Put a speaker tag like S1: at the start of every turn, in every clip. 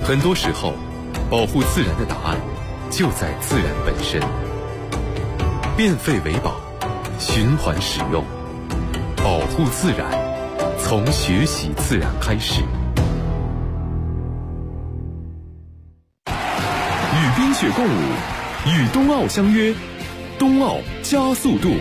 S1: 很多时候，保护自然的答案就在自然本身。变废为宝，循环使用，保护自然，从学习自然开始。与冰雪共舞，与冬奥相约，冬奥加速度。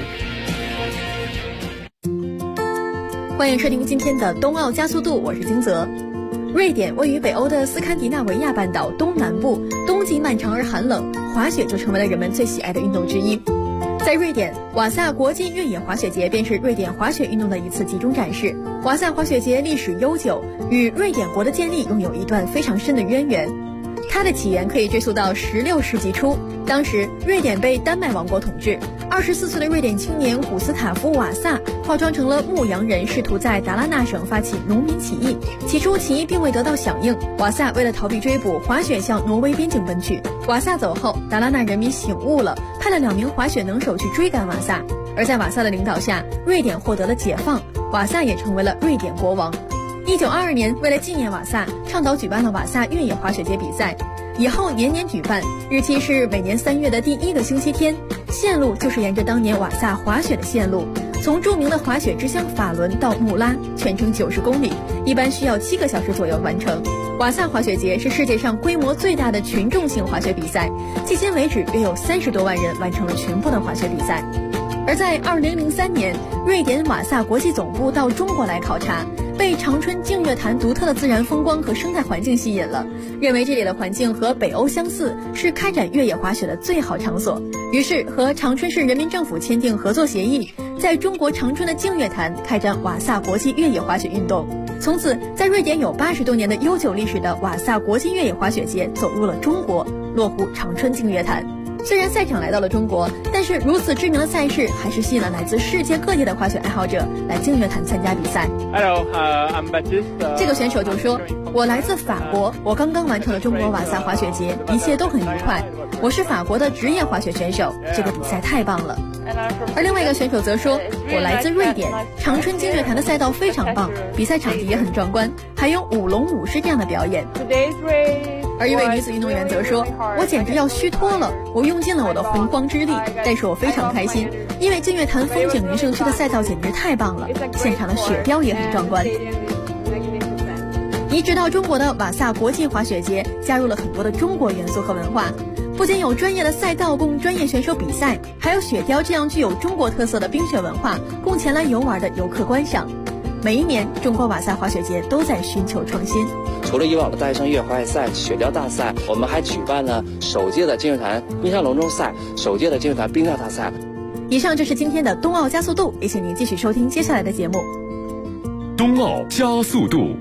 S2: 欢迎收听今天的冬奥加速度，我是金泽。瑞典位于北欧的斯堪的纳维亚半岛东南部，冬季漫长而寒冷，滑雪就成为了人们最喜爱的运动之一。在瑞典，瓦萨国际越野滑雪节便是瑞典滑雪运动的一次集中展示。瓦萨滑雪节历史悠久，与瑞典国的建立拥有一段非常深的渊源。它的起源可以追溯到16世纪初，当时瑞典被丹麦王国统治。24岁的瑞典青年古斯塔夫·瓦萨化妆成了牧羊人，试图在达拉纳省发起农民起义。起初起义并未得到响应，瓦萨为了逃避追捕，滑雪向挪威边境奔去。瓦萨走后，达拉纳人民醒悟了，派了2名滑雪能手去追赶瓦萨。而在瓦萨的领导下，瑞典获得了解放，瓦萨也成为了瑞典国王。1922年，为了纪念瓦萨，倡导举办了瓦萨越野滑雪节比赛，以后年年举办，日期是每年3月的第1个星期天，线路就是沿着当年瓦萨滑雪的线路，从著名的滑雪之乡法伦到穆拉，全程90公里，一般需要7个小时左右完成。瓦萨滑雪节是世界上规模最大的群众性滑雪比赛，迄今为止约有30多万人完成了全部的滑雪比赛。而在2003年，瑞典瓦萨国际总部到中国来考察，被长春净月潭独特的自然风光和生态环境吸引了，认为这里的环境和北欧相似，是开展越野滑雪的最好场所。于是和长春市人民政府签订合作协议，在中国长春的净月潭开展瓦萨国际越野滑雪运动。从此，在瑞典有80多年的悠久历史的瓦萨国际越野滑雪节走入了中国，落户长春净月潭。虽然赛场来到了中国，但是如此知名的赛事还是吸引了来自世界各地的滑雪爱好者来净月潭参加比赛。
S3: Hello, I'm Baptiste.
S2: 这个选手就说：“我来自法国，我刚刚完成了中国瓦萨滑雪节，一切都很愉快。我是法国的职业滑雪选手，这个比赛太棒了。”而另外一个选手则说：“我来自瑞典，长春净月潭的赛道非常棒，比赛场地也很壮观，还有舞龙舞狮这样的表演。”而一位女子运动员则说：“我简直要虚脱了，我用尽了我的洪荒之力，但是我非常开心，因为净月潭风景名胜区的赛道简直太棒了，现场的雪雕也很壮观。”移植到中国的瓦萨国际滑雪节加入了很多的中国元素和文化，不仅有专业的赛道供专业选手比赛，还有雪雕这样具有中国特色的冰雪文化供前来游玩的游客观赏。每一年，中国瓦萨滑雪节都在寻求创新。
S4: 除了以往的大学生越野滑雪赛、雪雕大赛，我们还举办了首届的净月潭冰上龙舟赛、首届的净月潭冰钓大赛。
S2: 以上就是今天的冬奥加速度，也请您继续收听接下来的节目。
S1: 冬奥加速度。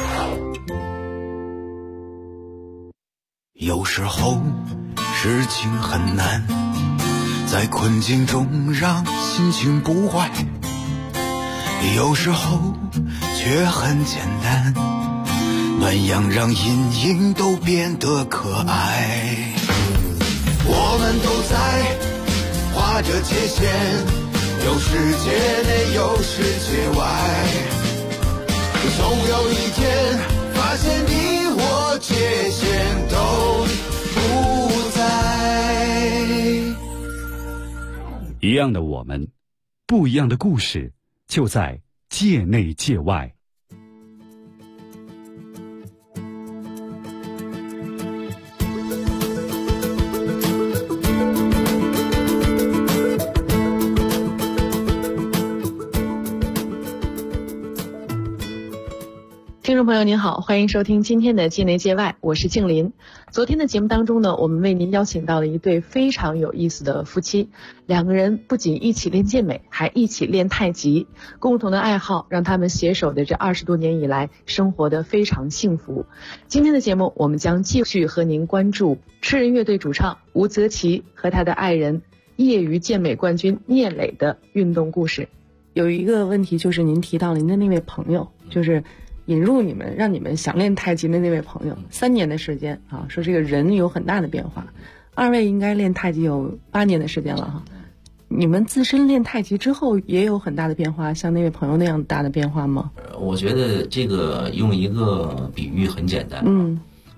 S5: 有时候事情很难，在困境中让心情不坏，有时候却很简单，暖阳让阴影都变得可爱。我们都在划着界限，有世界内有世界外，总有一天发现你我界限都不在。
S1: 一样的我们，不一样的故事，就在界内界外。
S6: 听众朋友您好，欢迎收听今天的界内界外，我是静林。昨天的节目当中呢，我们为您邀请到了一对非常有意思的夫妻，两个人不仅一起练健美，还一起练太极，共同的爱好让他们携手的这20多年以来生活得非常幸福。今天的节目我们将继续和您关注吃人乐队主唱吴泽奇和他的爱人业余健美冠军聂磊的运动故事。有一个问题就是您提到了您的那位朋友，就是引入你们让你们想练太极的那位朋友，3年的时间啊，说这个人有很大的变化。二位应该练太极有8年的时间了哈，你们自身练太极之后也有很大的变化，像那位朋友那样大的变化吗？
S7: 我觉得这个用一个比喻很简单，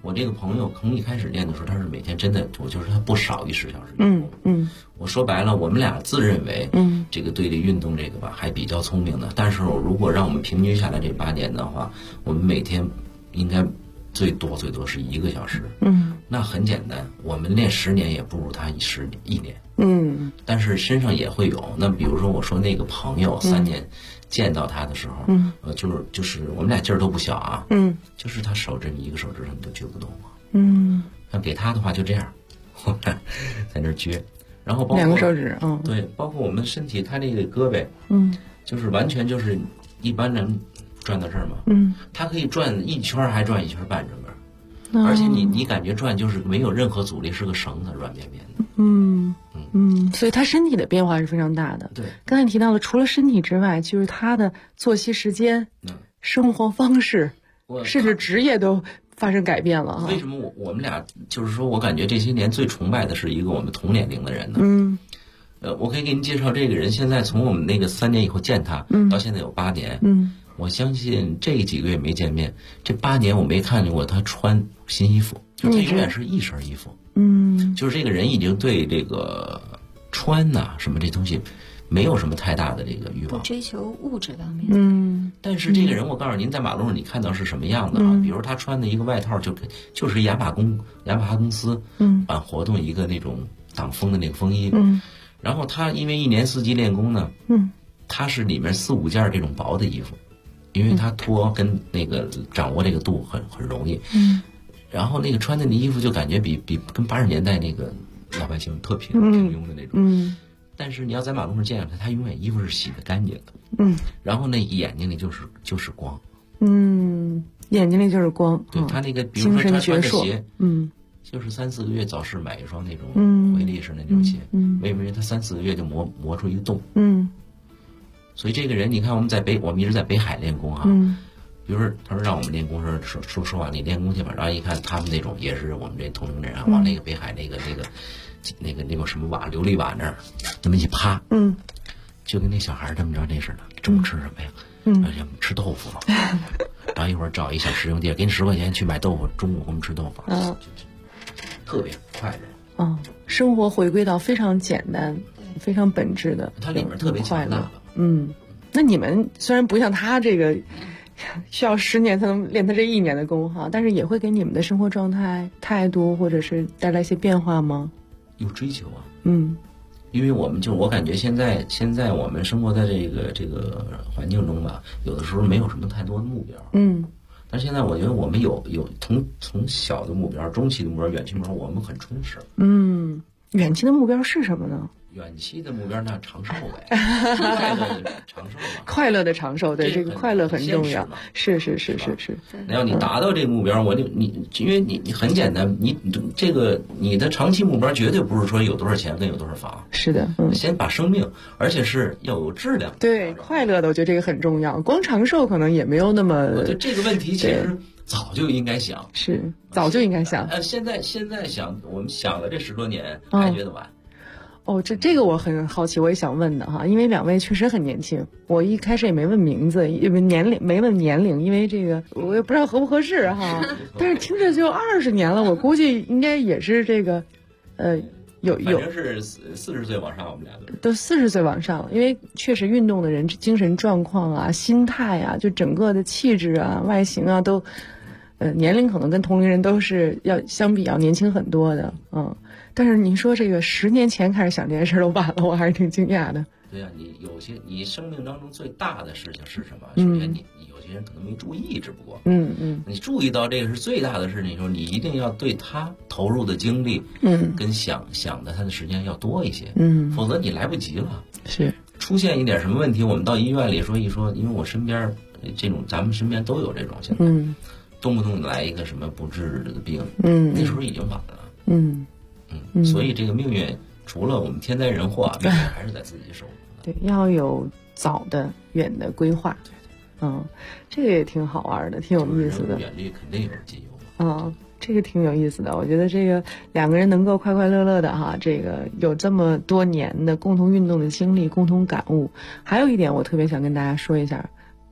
S7: 我这个朋友从一开始练的时候，他是每天真的，我就是他不少于10小时运动。我说白了，我们俩自认为，这个对这运动这个吧还比较聪明的。但是如果让我们平均下来这8年的话，我们每天应该最多是1个小时。那很简单，我们练10年也不如他1年。但是身上也会有。那比如说我说那个朋友3年见到他的时候，就是我们俩劲儿都不小啊。就是他手指你1个手指头你都撅不动啊。像给他的话就这样，在那儿撅。然后包括
S6: 2个手指，
S7: 对，包括我们身体，他这个胳膊，就是完全就是一般人转到这儿嘛，他可以转1圈还转1圈半这边，而且你感觉转就是没有任何阻力，是个绳子，软绵绵的。
S6: 所以他身体的变化是非常大的。
S7: 对，
S6: 刚才你提到的，除了身体之外，就是他的作息时间、生活方式，甚至职业都发生改变了哈。
S7: 为什么我们俩就是说我感觉这些年最崇拜的是一个我们同年龄的人呢？我可以给您介绍这个人，现在从我们那个3年以后见他，到现在有8年。我相信这几个月没见面，这8年我没看见过他穿新衣服，就他永远是一身衣服。就是这个人已经对这个穿呐什么这东西没有什么太大的这个欲望，
S8: 不追求物质方面。
S7: 但是这个人，我告诉您，在马路上你看到是什么样的啊？比如他穿的一个外套，就是雅马哈公司办活动一个那种挡风的那个风衣。然后他因为1年4季练功呢，他是里面4、5件这种薄的衣服，因为他脱跟那个掌握这个度很容易。然后那个穿的那衣服就感觉比跟80年代那个老百姓特平庸的那种。但是你要在马路上见他，他永远衣服是洗得干净的。然后那眼睛里就是光。
S6: 眼睛里就是光。
S7: 对，他那个比如说他穿的鞋，就是3、4个月早市买一双那种回力式的那种鞋，为什么？他3、4个月就磨出一个洞。所以这个人，你看我们一直在北海练功哈。比如说，他说让我们练功时说实话，你练功去吧。然后一看他们那种也是我们这同龄人啊，往那个北海那个什么瓦琉璃瓦那儿，那么一趴，就跟那小孩这么着这似的。中午吃什么呀？吃豆腐嘛。然后一会儿找一小食用店，给你10块钱去买豆腐，中午我们吃豆腐，就是特别快乐。
S6: 生活回归到非常简单、非常本质的，
S7: 它里面特别
S6: 快乐。
S7: 嗯，
S6: 那你们虽然不像他这个需要10年才能练他这1年的功哈，但是也会给你们的生活状态、态度或者是带来一些变化吗？
S7: 有追求啊。
S6: 嗯，
S7: 因为我感觉现在我们生活在这个环境中吧，有的时候没有什么太多的目标。
S6: 嗯，
S7: 但是现在我觉得我们有从小的目标、中期的目标、远期目标，我们很充实。
S6: 嗯，远期的目标是什么呢？
S7: 远期的目标那长寿呗，快乐的长寿嘛。
S6: 快乐的长寿，对，这个快乐很重要。是。
S7: 那要你达到这个目标，因为你很简单，你的长期目标绝对不是说有多少钱跟有多少房。
S6: 是的，
S7: 先把生命，而且是要有质量。
S6: 对，快乐的，我觉得这个很重要。光长寿可能也没有那么。
S7: 我觉得这个问题其实早就应该想。
S6: 是，早就应该想。
S7: 现在想，我们想了这10多年，还觉得晚。
S6: 这个我很好奇，我也想问的哈，因为2位确实很年轻，我一开始也没问名字，因为没问年龄，因为这个我也不知道合不合适哈。但是听着就20年了，我估计应该也是这个，有，反
S7: 正是40岁往上，我们俩都
S6: 40岁往上了，因为确实运动的人精神状况啊、心态啊，就整个的气质啊、外形啊都，年龄可能跟同龄人都是相比要年轻很多的，但是您说这个10年前开始想这件事都晚了，我还是挺惊讶的。
S7: 对呀，你生命当中最大的事情是什么？首先你有些人可能没注意，只不过你注意到这个是最大的事情的时候，你一定要对他投入的精力跟想的他的时间要多一些，否则你来不及了。
S6: 是
S7: 出现一点什么问题，我们到医院里说一说，因为我身边这种咱们身边都有这种现在，动不动来一个什么不治的病，那时候已经晚了。所以这个命运除了我们天灾人祸，命运还是在自己手里。
S6: 对，要有早的、远的规划。这个也挺好玩的，挺有意思的。
S7: 远虑肯定有近忧。
S6: 这个挺有意思的。我觉得这个2个人能够快快乐乐的哈，这个有这么多年的共同运动的经历、共同感悟。还有一点，我特别想跟大家说一下，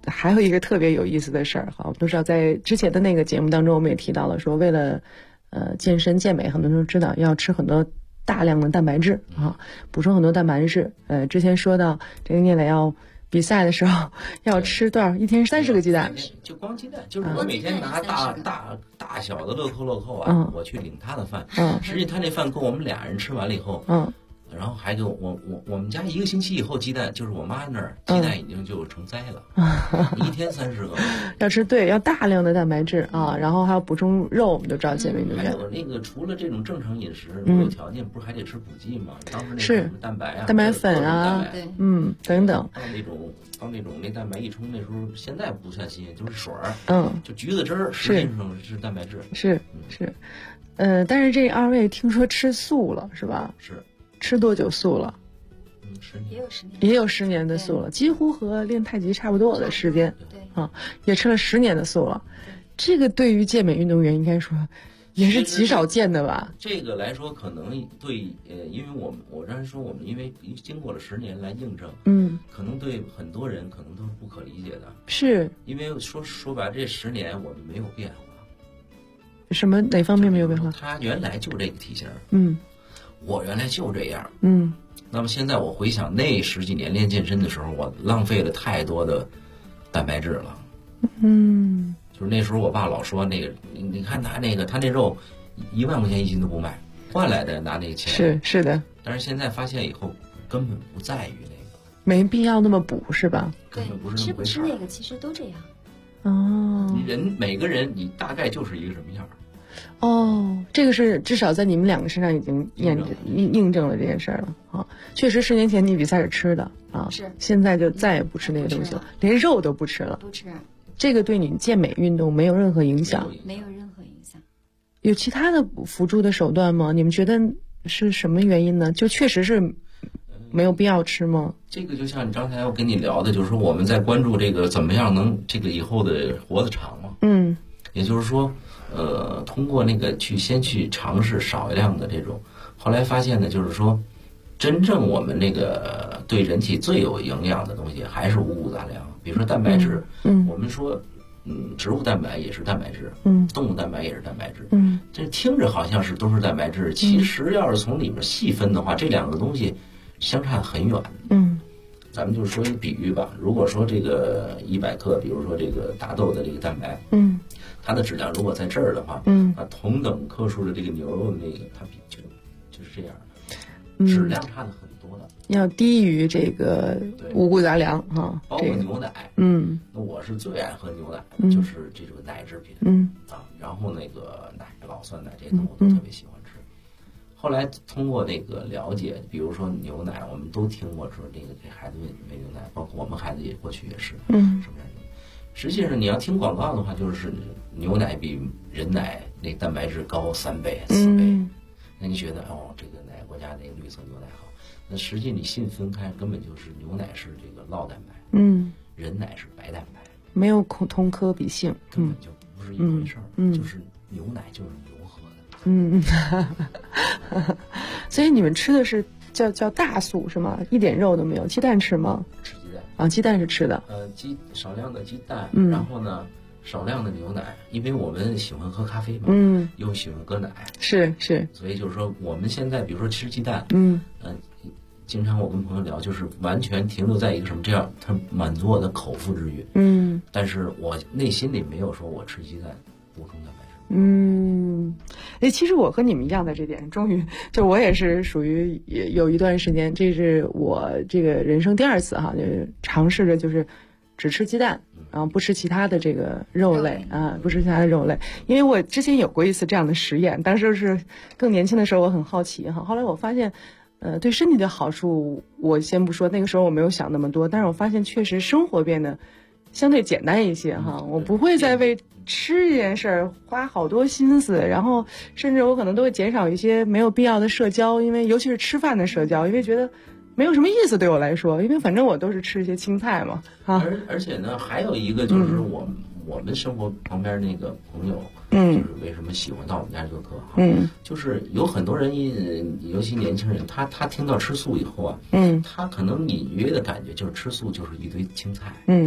S6: 还有一个特别有意思的事儿哈，我们都知道在之前的那个节目当中，我们也提到了说，为了健身健美，很多人都知道要吃很多大量的蛋白质啊，补充很多蛋白质。之前说到这个聂磊要比赛的时候要吃多少？一天30个鸡蛋，
S7: 就光鸡蛋，就是我每天拿大小的乐扣啊，我去领他的饭，实际他那饭够我们俩人吃完了以后，然后还给我们家1个星期以后鸡蛋，就是我妈那儿鸡蛋已经就成灾了，一天30个。
S6: 要吃对，要大量的蛋白质啊，然后还要补充肉，我们都知道健美运动员。
S7: 还有那个除了这种正常饮食，有条件不是还得吃补剂吗？当时那个什么蛋白啊、
S6: 蛋白粉啊，等等。
S7: 放那种那蛋白一冲，那时候现在不算新鲜，就是水儿，就橘子汁儿，实际上是蛋白质。是。
S6: 但是这2位听说吃素了，是吧？
S7: 是。
S6: 吃多久素了
S7: ？10年，
S6: 也有10年的素了，几乎和练太极差不多的时间。对也吃了10年的素了。这个对于健美运动员应该说也是极少见的吧？
S7: 这个来说，可能对因为我刚才说我们因为经过了10年来印证，可能对很多人可能都是不可理解的。
S6: 是因
S7: 为说白了，这10年我们没有变化。
S6: 哪方面没有变化？
S7: 他原来就这个体型，我原来就这样，那么现在我回想那10几年练健身的时候，我浪费了太多的蛋白质了，就是那时候我爸老说那个，你看他那肉1万块钱1斤都不卖，换来的拿那个钱，
S6: 是的。但
S7: 是现在发现以后，根本不在于那个，
S6: 没必要那么补，是吧？
S7: 根本不是那么回事。
S8: 吃不吃那个其实都这样。
S7: 每个人你大概就是一个什么样。
S6: 这个是至少在你们2个身上已经印证了这件事了啊！确实10年前你比赛是吃的啊，
S8: 是
S6: 现在就再也不吃那个东西了，连肉都不吃了。
S8: 不吃。
S6: 这个对你健美运动没有任何影响？
S8: 没有任何影响。
S6: 有其他的辅助的手段吗？你们觉得是什么原因呢？就确实是没有必要吃吗？
S7: 这个就像你刚才我跟你聊的，就是说我们在关注这个怎么样能这个以后的活得长嘛。也就是说。通过那个先去尝试少量的这种，后来发现呢，就是说，真正我们那个对人体最有营养的东西还是五谷杂粮，比如说蛋白质，我们说，植物蛋白也是蛋白质，动物蛋白也是蛋白质，这听着好像是都是蛋白质，其实要是从里面细分的话，这2个东西相差很远。咱们就是说一个比喻吧，如果说这个100克，比如说这个大豆的这个蛋白，它的质量如果在这儿的话，同等克数的这个牛肉的那个，它就是这样的，质量差的很多的，
S6: 要低于这个五谷杂粮哈，
S7: 包括牛奶，那我是最爱喝牛奶，就是这种奶制品，然后那个老酸奶这些我都特别喜欢吃。后来通过那个了解，比如说牛奶，我们都听过说这个给孩子喂牛奶，包括我们孩子也过去也是，什么样的？实际上你要听广告的话，就是牛奶比人奶那蛋白质高3倍、4倍，那你觉得这个哪个国家那个绿色牛奶好？那实际你细分开，根本就是牛奶是这个酪蛋白，人奶是白蛋白，
S6: 没有同科比性，
S7: 根本就不是一回事儿，就是牛奶就是牛喝的，
S6: 所以你们吃的是叫大素是吗？一点肉都没有，鸡蛋吃吗？
S7: 吃鸡蛋
S6: 啊，鸡蛋是吃的，
S7: 少量的鸡蛋，然后呢少量的牛奶，因为我们喜欢喝咖啡嘛，又喜欢喝奶，
S6: 是，
S7: 所以就是说我们现在比如说吃鸡蛋，经常我跟朋友聊，就是完全停留在一个什么这样，它满足我的口腹之欲，但是我内心里没有说我吃鸡蛋补充蛋白质。
S6: 其实我和你们一样的这点，终于就我也是属于有一段时间，这是我这个人生第2次哈，就是尝试着就是只吃鸡蛋，然后不吃其他的这个肉类啊，不吃其他的肉类，因为我之前有过一次这样的实验，当时是更年轻的时候，我很好奇哈，后来我发现。对身体的好处我先不说，那个时候我没有想那么多，但是我发现确实生活变得相对简单一些哈，我不会再为吃这件事儿花好多心思，然后甚至我可能都会减少一些没有必要的社交，因为尤其是吃饭的社交，因为觉得没有什么意思对我来说，因为反正我都是吃一些青菜嘛啊。
S7: 而且呢，还有一个就是我们生活旁边那个朋友，就是为什么喜欢到我们家做客哈，就是有很多人，尤其年轻人，他听到吃素以后啊，他可能隐约的感觉就是吃素就是一堆青菜，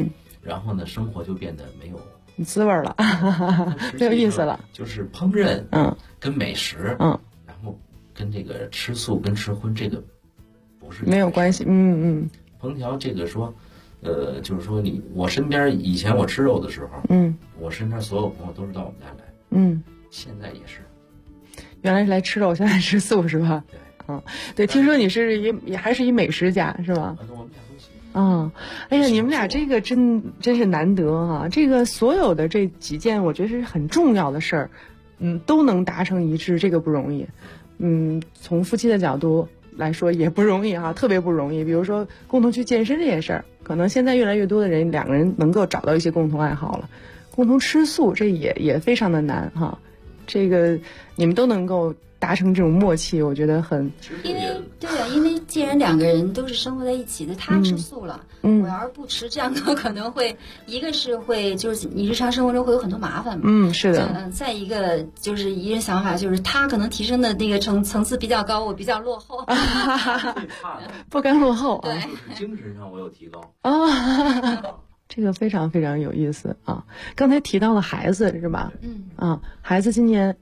S7: 然后呢，生活就变得没有
S6: 滋味了，没有意思了。
S7: 就是烹饪，跟美食，然后跟这个吃素跟吃荤这个不是
S6: 没有关系，
S7: 烹调这个说，就是说我身边以前我吃肉的时候，我身边所有朋友都是到我们家来，现在也是，
S6: 原来是来吃肉，现在吃素是吧？
S7: 对，
S6: 对，听说你是也还是一美食家是吧？
S7: 我们俩都行。
S6: 哎呀，你们俩这个真是难得哈！这个所有的这几件，我觉得是很重要的事儿，都能达成一致，这个不容易。从夫妻的角度来说也不容易哈，特别不容易。比如说共同去健身这件事儿，可能现在越来越多的人两个人能够找到一些共同爱好了。共同吃素这也非常的难哈，这个你们都能够达成这种默契，我觉得很。
S8: 因为既然两个人都是生活在一起的，他吃素了，我要是不吃，这样的可能会一个是会就是你日常生活中会有很多麻烦嘛，
S6: 是的。
S8: 再一个就是一人想法就是他可能提升的那个层次比较高，我比较落后，
S6: 不甘落后
S8: 对，
S7: 精神上我有提高
S6: 这个非常非常有意思啊！刚才提到了孩子是吧？孩子今年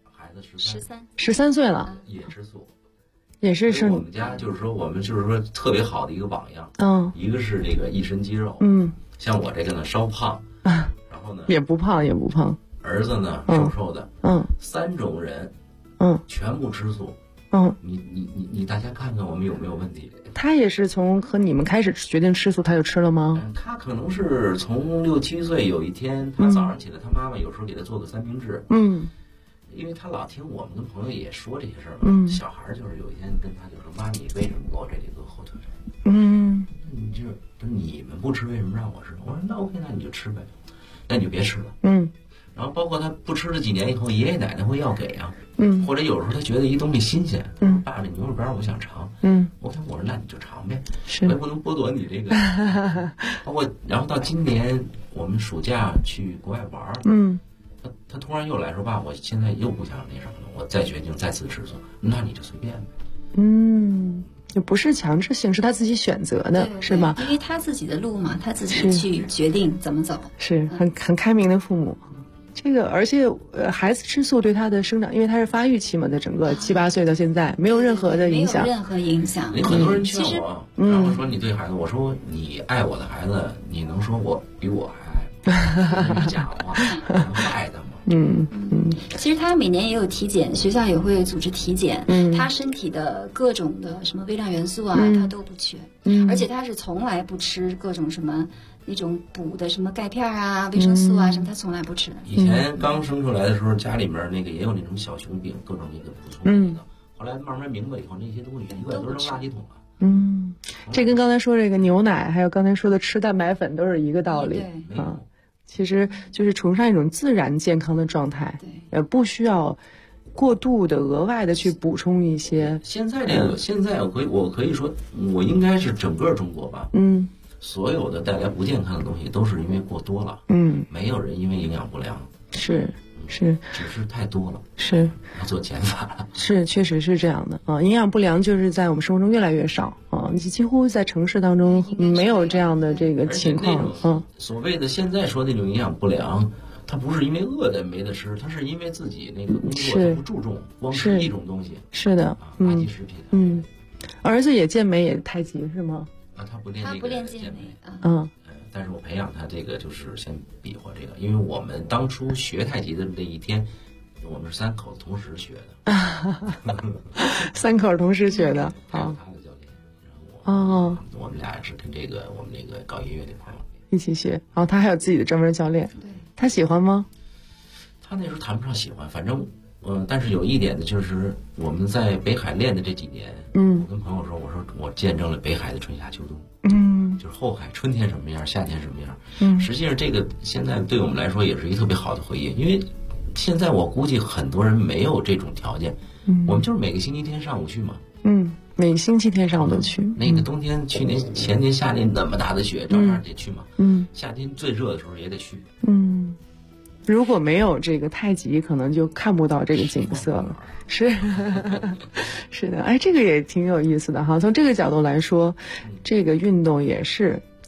S6: 13岁了，
S7: 也吃素，
S6: 也是
S7: 我们家就是说我们就是说特别好的一个榜样。一个是这个一身肌肉，像我这个呢稍胖，然后呢
S6: 也不胖，
S7: 儿子呢瘦瘦的，3种人，全部吃素。你大家看看我们有没有问题？
S6: 他也是从和你们开始决定吃素，他就吃了吗？
S7: 他可能是从6、7岁有一天，他早上起来，他妈妈有时候给他做个三明治。因为他老听我们跟朋友也说这些事儿嘛。小孩就是有一天跟他就说：“妈，你为什么给我这里搁火腿？”你就是你们不吃，为什么让我吃？我说那 OK， 那你就吃呗，那你就别吃了。然后包括他不吃了几年以后，爷爷奶奶会要给啊。或者有时候他觉得一东西新鲜，爸，这牛肉干我想尝。我说那你就尝呗，我也不能剥夺你这个。包括然后到今年我们暑假去国外玩，他突然又来说：“爸，我现在又不想那什么了，我再决定再次吃素。”那你就随便呗。
S6: 就不是强制性，是他自己选择的，是吗？
S8: 因为他自己的路嘛，他自己去决定怎么走，
S6: 是很开明的父母。这个而且孩子吃素对他的生长，因为他是发育期嘛，在整个7、8岁到现在没有任何的影响，
S8: 没有任何影响。
S7: 很多人劝我，然后说你对孩子，我说你爱我的孩子，你能说我比我还爱？假话，爱他吗？
S8: 其实他每年也有体检，学校也会组织体检。他身体的各种的什么微量元素啊，他都不缺。而且他是从来不吃各种什么那种补的什么钙片啊、维生素啊什么，他从来不吃。
S7: 以前刚生出来的时候，家里面那个也有那种小熊饼，各种那个补充的。后来慢慢明白以后，那些东西一个都扔垃圾桶了。
S6: 这跟刚才说这个牛奶，还有刚才说的吃蛋白粉都是一个道理啊。其实就是崇尚一种自然健康的状态，不需要过度的额外的去补充一些。
S7: 现在我可以说，我应该是整个中国吧，所有的带来不健康的东西都是因为过多了，没有人因为营养不良，
S6: 是，
S7: 只是太多了，
S6: 是
S7: 要做减法，
S6: 是确实是这样的啊。营养不良就是在我们生活中越来越少啊，你几乎在城市当中没有这样的这个情况。
S7: 所谓的现在说那种营养不良，他不是因为饿的没得吃，他是因为自己那个工作他不注重，光吃一种东西。
S6: 是的，
S7: 垃圾食品。
S6: 儿子也健美也太极是吗？
S7: 他不练健美但是我培养他这个就是先比划这个，因为我们当初学太极的那一天，我们是3口同时学的。
S6: 3口同时学的，
S7: 他的教练，然后我们俩是跟这个我们那个搞音乐的朋友
S6: 一起学。他还有自己的专门教练，他喜欢吗？
S7: 他那时候谈不上喜欢，反正但是有一点呢，就是我们在北海练的这几年，我跟朋友说，我说我见证了北海的春夏秋冬，就是后海春天什么样，夏天什么样，实际上这个现在对我们来说也是一个特别好的回忆，因为现在我估计很多人没有这种条件，我们就是每个星期天上午去嘛，
S6: 每个星期天上午都去。
S7: 那个冬天去年前年夏天那么大的雪，照样得去嘛，夏天最热的时候也得去，
S6: 如果没有这个太极，可能就看不到这个景色了。是的，哎，这个也挺有意思的哈。从这个角度来说，这个运动也是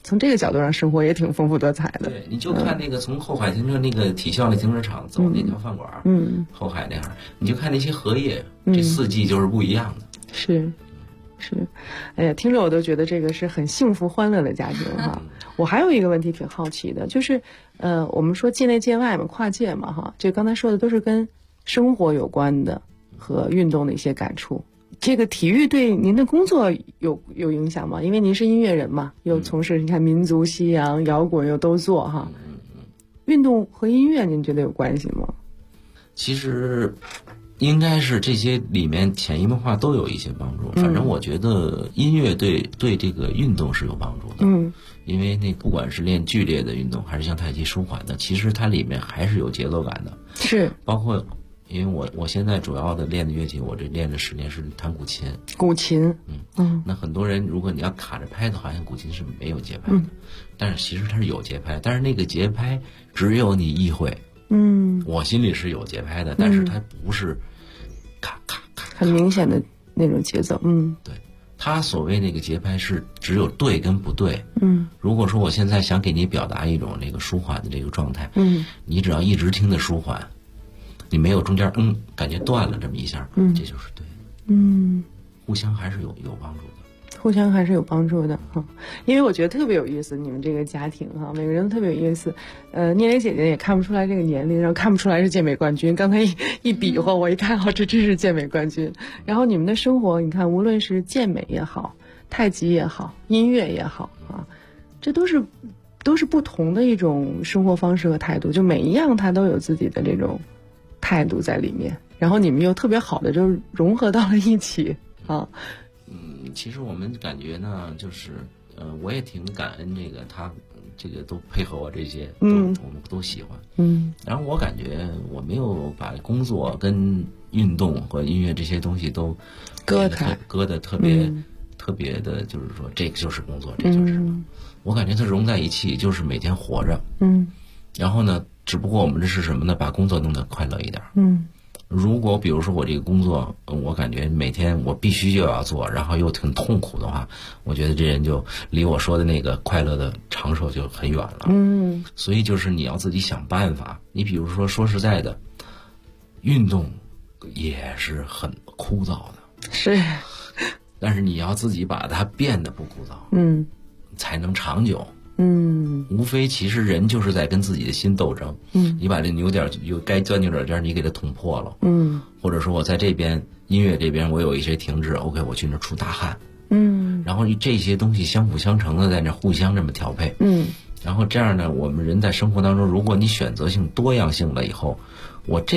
S6: 从这个角度上，生活也挺丰富多彩的。
S7: 对，你就看那个从后海停车那个体校那停车场走那条饭馆，后海那样，你就看那些荷叶，这四季就是不一样的。
S6: 是，哎呀，听着我都觉得这个是很幸福欢乐的家庭哈。我还有一个问题挺好奇的，就是我们说界内界外嘛，跨界嘛哈，这刚才说的都是跟生活有关的和运动的一些感触。这个体育对您的工作有影响吗？因为您是音乐人嘛，又从事你看民族西洋摇滚又都做哈。运动和音乐您觉得有关系吗？
S7: 其实应该是这些里面潜移默化都有一些帮助。反正我觉得音乐对这个运动是有帮助的。因为那不管是练剧烈的运动还是像太极舒缓的，其实它里面还是有节奏感的。
S6: 是，
S7: 包括因为我现在主要的练的乐器，我这练了10年是弹古琴。那很多人如果你要卡着拍的，好像古琴是没有节拍的，但是其实它是有节拍，但是那个节拍只有你意会。我心里是有节拍的，但是它不是咔咔咔
S6: 很明显的那种节奏。
S7: 对，它所谓那个节拍是只有对跟不对。如果说我现在想给你表达一种这个舒缓的这个状态，你只要一直听的舒缓，你没有中间感觉断了这么一下，这就是对的。互相还是有帮助的，
S6: 互相还是有帮助的哈。因为我觉得特别有意思，你们这个家庭哈，每个人都特别有意思。聂磊姐姐也看不出来这个年龄，然后看不出来是健美冠军。刚才一比划，我一看，这真是健美冠军。然后你们的生活，你看，无论是健美也好，太极也好，音乐也好啊，这都是不同的一种生活方式和态度。就每一样它都有自己的这种态度在里面，然后你们又特别好的就融合到了一起啊。
S7: 其实我们感觉呢，就是我也挺感恩这个他这个都配合我这些，我们都喜欢。然后我感觉我没有把工作跟运动和音乐这些东西都割得特别的，就是说这个就是工作，这就是什么。我感觉它融在一起，就是每天活着。然后呢，只不过我们这是什么呢？把工作弄得快乐一点。如果比如说我这个工作，我感觉每天我必须就要做，然后又挺痛苦的话，我觉得这人就离我说的那个快乐的长寿就很远了。所以就是你要自己想办法。你比如说实在的，运动也是很枯燥的，
S6: 是，
S7: 但是你要自己把它变得不枯燥，才能长久。无非其实人就是在跟自己的心斗争。你把这扭点有该钻牛角尖，你给它捅破了。或者说我在这边音乐这边我有一些停滞 ，OK， 我去那出大汗。然后这些东西相辅相成的在那互相这么调配。然后这样呢，我们人在生活当中，如果你选择性多样性了以后，我这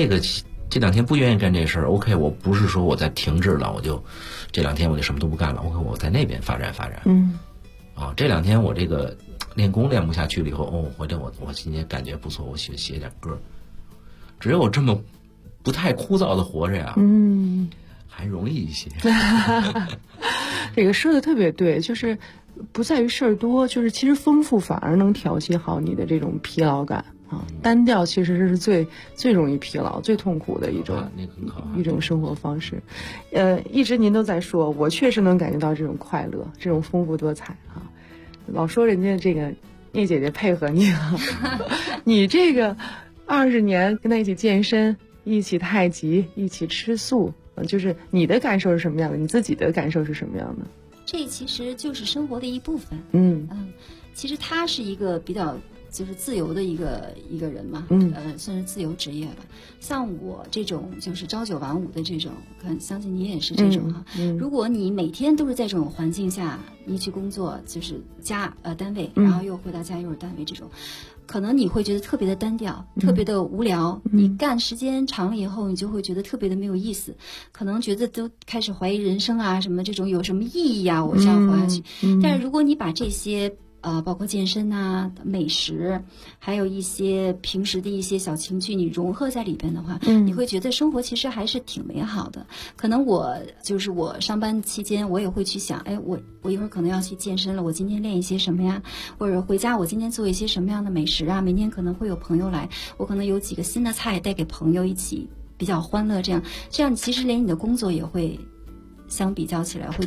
S7: 2天不愿意干这事儿 ，OK， 我不是说我在停滞了，我就这2天我就什么都不干了 ，OK， 我在那边发展。这2天我这个练功练不下去了以后，回来我今天感觉不错，我写点歌。只有这么不太枯燥的活着呀，还容易一些。
S6: 这个说的特别对，就是不在于事儿多，就是其实丰富反而能调节好你的这种疲劳感啊。单调其实是最容易疲劳、最痛苦的一种生活方式。一直您都在说，我确实能感觉到这种快乐，这种丰富多彩啊。老说人家这个聂姐姐配合你啊，你这个20年跟她一起健身，一起太极，一起吃素，就是你的感受是什么样的？你自己的感受是什么样的？
S8: 这其实就是生活的一部分。其实他是一个比较就是自由的一个人嘛，算是自由职业吧。像我这种就是朝9晚5的这种，相信你也是这种哈。如果你每天都是在这种环境下，你去工作，就是单位，然后又回到家又是单位这种，可能你会觉得特别的单调，特别的无聊。你干时间长了以后，你就会觉得特别的没有意思，可能觉得都开始怀疑人生啊，什么这种有什么意义啊？我这样活下去。但是如果你把这些包括健身啊、美食，还有一些平时的一些小情趣，你融合在里边的话，你会觉得生活其实还是挺美好的。可能我上班期间，我也会去想，我一会儿可能要去健身了，我今天练一些什么呀？或者回家我今天做一些什么样的美食啊？明天可能会有朋友来，我可能有几个新的菜带给朋友一起，比较欢乐。这样其实连你的工作也会相比较起来，会觉得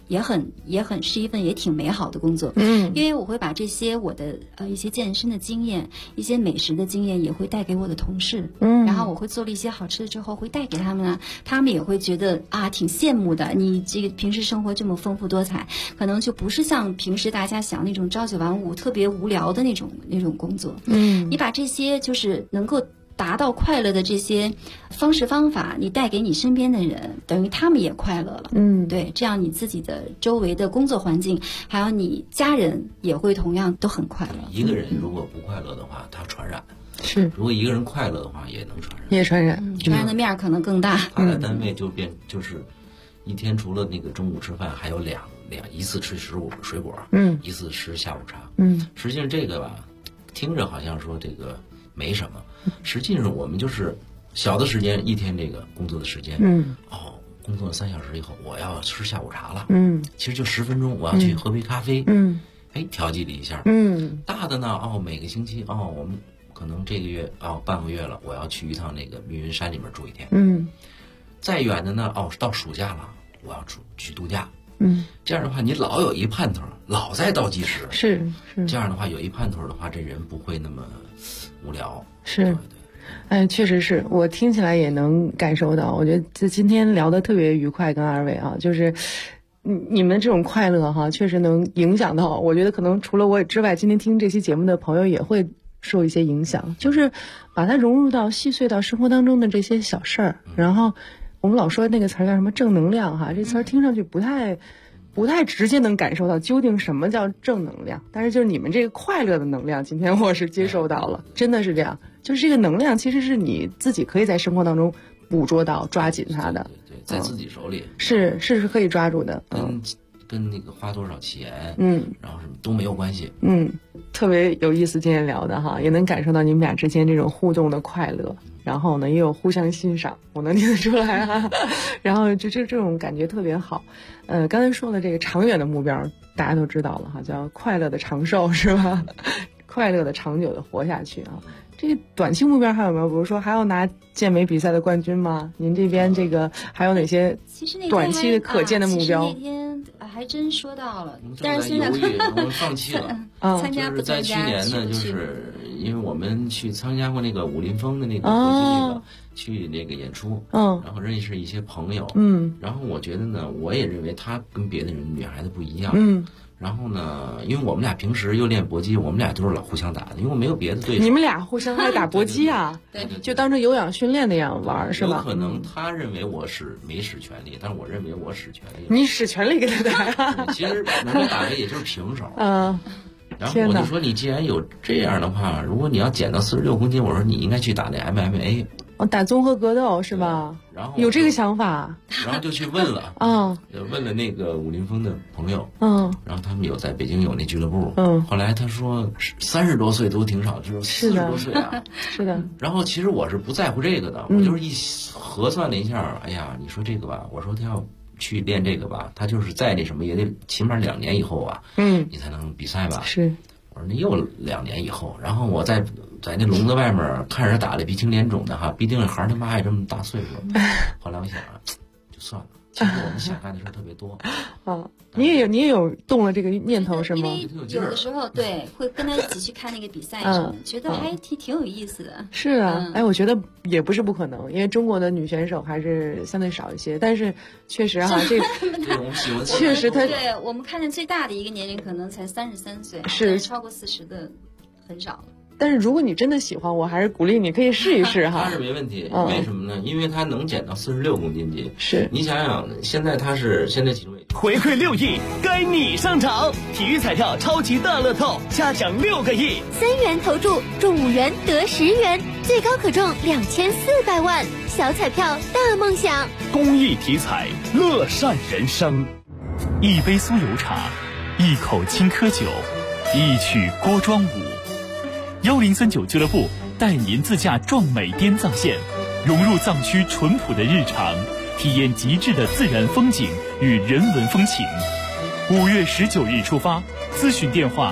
S8: 也很是一份也挺美好的工作。因为我会把这些我的一些健身的经验，一些美食的经验也会带给我的同事。然后我会做了一些好吃的之后会带给他们啊，他们也会觉得啊挺羡慕的，你这个平时生活这么丰富多彩，可能就不是像平时大家想那种朝九晚五特别无聊的那种工作。你把这些就是能够达到快乐的这些方式方法，你带给你身边的人，等于他们也快乐了。对，这样你自己的周围的工作环境，还有你家人也会同样都很快乐。
S7: 一个人如果不快乐的话，他传染。
S6: 是，
S7: 如果一个人快乐的话，也能传染。
S6: 也传染，
S8: 传染的面可能更大。
S7: 他在单位就是一天除了那个中午吃饭，还有一次吃水果，一次吃下午茶。实际上这个吧，听着好像说这个没什么，实际上我们就是小的时间，一天这个工作的时间，工作3小时以后，我要吃下午茶了，其实就10分钟，我要去喝杯咖啡，调剂了一下，大的呢，每个星期，我们可能这个月半个月了，我要去一趟那个密云山里面住一天，再远的呢，到暑假了，我要去度假。这样的话，你老有一盼头，老在倒计时。
S6: 是。
S7: 这样的话，有一盼头的话，这人不会那么无聊。
S6: 是。确实是我听起来也能感受到。我觉得今天聊得特别愉快，跟二位啊，就是你们这种快乐哈，确实能影响到。我觉得可能除了我之外，今天听这期节目的朋友也会受一些影响，就是把它融入到细碎到生活当中的这些小事儿，然后。我们老说那个词儿叫什么正能量哈，这词儿听上去不太直接能感受到究竟什么叫正能量，但是就是你们这个快乐的能量，今天我是接受到了，真的是这样，就是这个能量其实是你自己可以在生活当中捕捉到、抓紧它的，
S7: 对，在自己手里
S6: 是可以抓住的，
S7: 跟那个花多少钱，然后什么都没有关系，
S6: 特别有意思，今天聊的哈，也能感受到你们俩之间这种互动的快乐。然后呢，也有互相欣赏，我能听得出来啊。然后就这种感觉特别好。刚才说了这个长远的目标，大家都知道了哈，叫快乐的长寿是吧？快乐的长久的活下去啊。这个短期目标还有没有？比如说还要拿健美比赛的冠军吗？您这边这个还有哪些短期的可见的目标？
S8: 其实那天还真说到了，但是现在
S7: 我们放弃了。
S8: 参加不参加？
S7: 就是在去年呢，就是因为我们去参加过那个武林风的那个国际那个去那个演出，然后认识一些朋友，然后我觉得呢，我也认为她跟别的女孩子不一样，然后呢，因为我们俩平时又练搏击，我们俩都是老互相打的，因为我没有别的对手。
S6: 你们俩互相还打搏击啊？
S7: 对，
S6: 就当成有氧训练那样玩是吧？
S7: 有可能他认为我没使全力，但是我认为我使全力。
S6: 你使全力给他打？
S7: 其实能够打的也就是平手。然后我就说，你既然有这样的话，如果你要减到46公斤，我说你应该去打那 MMA。
S6: 打综合格斗是吧？
S7: 然后
S6: 有这个想法，
S7: 然后就去问了，问了那个武林风的朋友，然后他们在北京有那俱乐部，后来他说30多岁都挺少，就是40多岁啊，
S6: 是的。
S7: 然后其实我是不在乎这个的，我就是一核算了一下，哎呀，你说这个吧，我说他要去练这个吧，他就是在那什么也得起码2年以后啊，你才能比赛吧？是。我说那又2年以后，然后我在那笼子外面看着打的鼻青脸肿的哈，毕竟孩儿他妈还这么大岁数。后来我想就算了，其实我们想干的事特别多。
S6: 你也有动了这个念头是吗？
S8: 因为有的时候对会跟他一起去看那个比赛什么，觉得还挺有意思的。
S6: 是啊，我觉得也不是不可能，因为中国的女选手还是相对少一些，但是确实哈，这确实他
S8: 对我们看见最大的一个年龄可能才33岁，
S6: 是
S8: 超过40的很少了。
S6: 但是如果你真的喜欢，我还是鼓励你可以试一试哈。
S7: 他是没问题，为什么呢？因为他能减到46公斤级。
S6: 是你
S7: 想想，现在体重
S9: 回馈6亿，该你上场！体育彩票超级大乐透，下奖6个亿
S10: ，3元投注中5元得10元，最高可中2400万，小彩票大梦想。
S9: 公益体彩，乐善人生。一杯酥油茶，一口青稞酒，一曲郭庄舞。1039俱乐部带您自驾壮美滇藏线，融入藏区淳朴的日常，体验极致的自然风景与人文风情。5月19日出发，咨询电话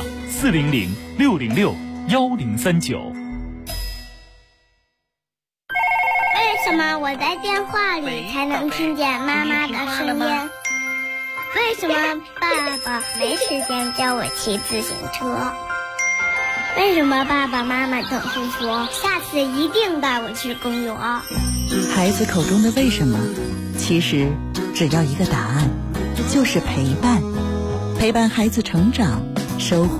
S9: 400-606-1039。
S11: 为什么我在电话里才能听见妈妈的声音？ 为什么爸爸没时间教我骑自行车？为什么爸爸妈妈总是说下次一定带我去公园？
S12: 孩子口中的为什么，其实只要一个答案，就是陪伴。陪伴孩子成长，收获